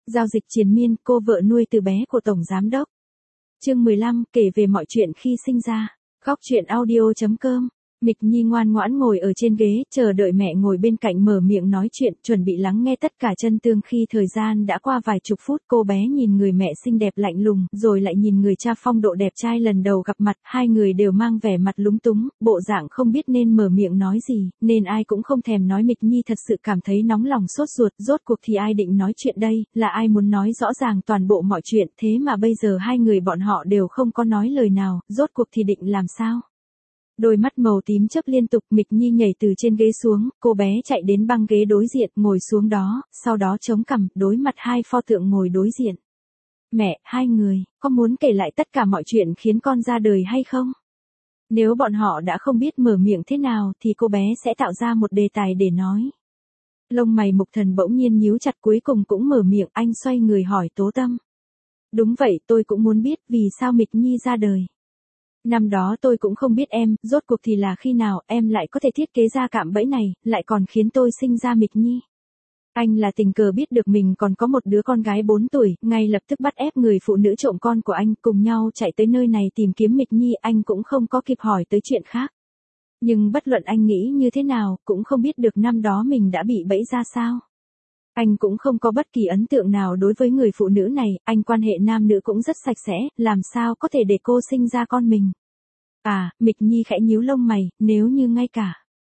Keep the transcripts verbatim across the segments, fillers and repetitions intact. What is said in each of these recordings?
Giao dịch triền miên, cô vợ nuôi từ bé của Tổng Giám Đốc. Chương mười lăm, kể về mọi chuyện khi sinh ra. Góc truyện audio chấm com. Mịch Nhi ngoan ngoãn ngồi ở trên ghế, chờ đợi mẹ ngồi bên cạnh mở miệng nói chuyện, chuẩn bị lắng nghe tất cả chân tương. Khi thời gian đã qua vài chục phút, cô bé nhìn người mẹ xinh đẹp lạnh lùng, rồi lại nhìn người cha phong độ đẹp trai lần đầu gặp mặt, hai người đều mang vẻ mặt lúng túng, bộ dạng không biết nên mở miệng nói gì, nên ai cũng không thèm nói. Mịch Nhi thật sự cảm thấy nóng lòng sốt ruột, rốt cuộc thì ai định nói chuyện đây, là ai muốn nói rõ ràng toàn bộ mọi chuyện, thế mà bây giờ hai người bọn họ đều không có nói lời nào, rốt cuộc thì định làm sao? Đôi mắt màu tím chớp liên tục, Mịch Nhi nhảy từ trên ghế xuống, cô bé chạy đến băng ghế đối diện, ngồi xuống đó, sau đó chống cằm, đối mặt hai pho tượng ngồi đối diện. Mẹ, hai người, có muốn kể lại tất cả mọi chuyện khiến con ra đời hay không? Nếu bọn họ đã không biết mở miệng thế nào, thì cô bé sẽ tạo ra một đề tài để nói. Lông mày Mục Thần bỗng nhiên nhíu chặt, cuối cùng cũng mở miệng. Anh xoay người hỏi Tố Tâm. Đúng vậy, tôi cũng muốn biết vì sao Mịch Nhi ra đời. Năm đó tôi cũng không biết em, rốt cuộc thì là khi nào em lại có thể thiết kế ra cạm bẫy này, lại còn khiến tôi sinh ra Mịch Nhi. Anh là tình cờ biết được mình còn có một đứa con gái bốn tuổi, ngay lập tức bắt ép người phụ nữ trộm con của anh, cùng nhau chạy tới nơi này tìm kiếm Mịch Nhi, anh cũng không có kịp hỏi tới chuyện khác. Nhưng bất luận anh nghĩ như thế nào, cũng không biết được năm đó mình đã bị bẫy ra sao. Anh cũng không có bất kỳ ấn tượng nào đối với người phụ nữ này, anh quan hệ nam nữ cũng rất sạch sẽ, làm sao có thể để cô sinh ra con mình. À, Mịch Nhi khẽ nhíu lông mày, nếu như ngay cả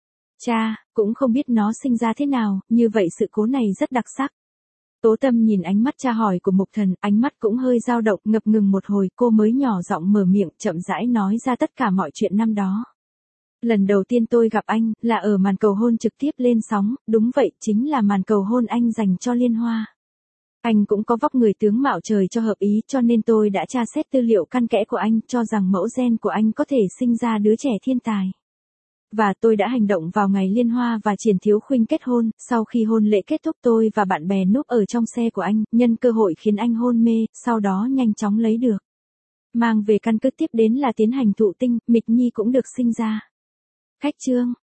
cha, cũng không biết nó sinh ra thế nào, như vậy sự cố này rất đặc sắc. Tố Tâm nhìn ánh mắt tra hỏi của Mục Thần, ánh mắt cũng hơi dao động, ngập ngừng một hồi, cô mới nhỏ giọng mở miệng, chậm rãi nói ra tất cả mọi chuyện năm đó. Lần đầu tiên tôi gặp anh, là ở màn cầu hôn trực tiếp lên sóng, đúng vậy, chính là màn cầu hôn anh dành cho Liên Hoa. Anh cũng có vóc người tướng mạo trời cho hợp ý, cho nên tôi đã tra xét tư liệu căn kẽ của anh, cho rằng mẫu gen của anh có thể sinh ra đứa trẻ thiên tài. Và tôi đã hành động vào ngày Liên Hoa và Triển Thiếu Khuynh kết hôn, sau khi hôn lễ kết thúc tôi và bạn bè núp ở trong xe của anh, nhân cơ hội khiến anh hôn mê, sau đó nhanh chóng lấy được. Mang về căn cứ, tiếp đến là tiến hành thụ tinh, Mịch Nhi cũng được sinh ra. Khách chương.